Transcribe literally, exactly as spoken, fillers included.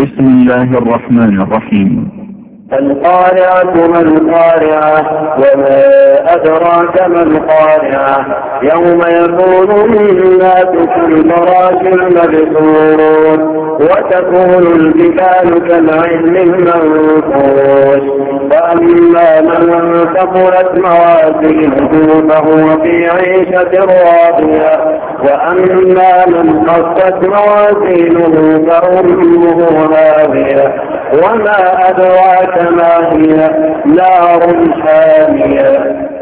بسم الله الرحمن الرحيم. القارعة ما القارعة وما أدراك ما القارعة يوم يكون الناس كالفراش المبثوث وتكون الجبال كالعهن المنفوش فأما من ثقلت موازينه فهو في عيشة راضية وأما من خفت موازينه فأمه هاوية وما أدراك ما هي نار حامية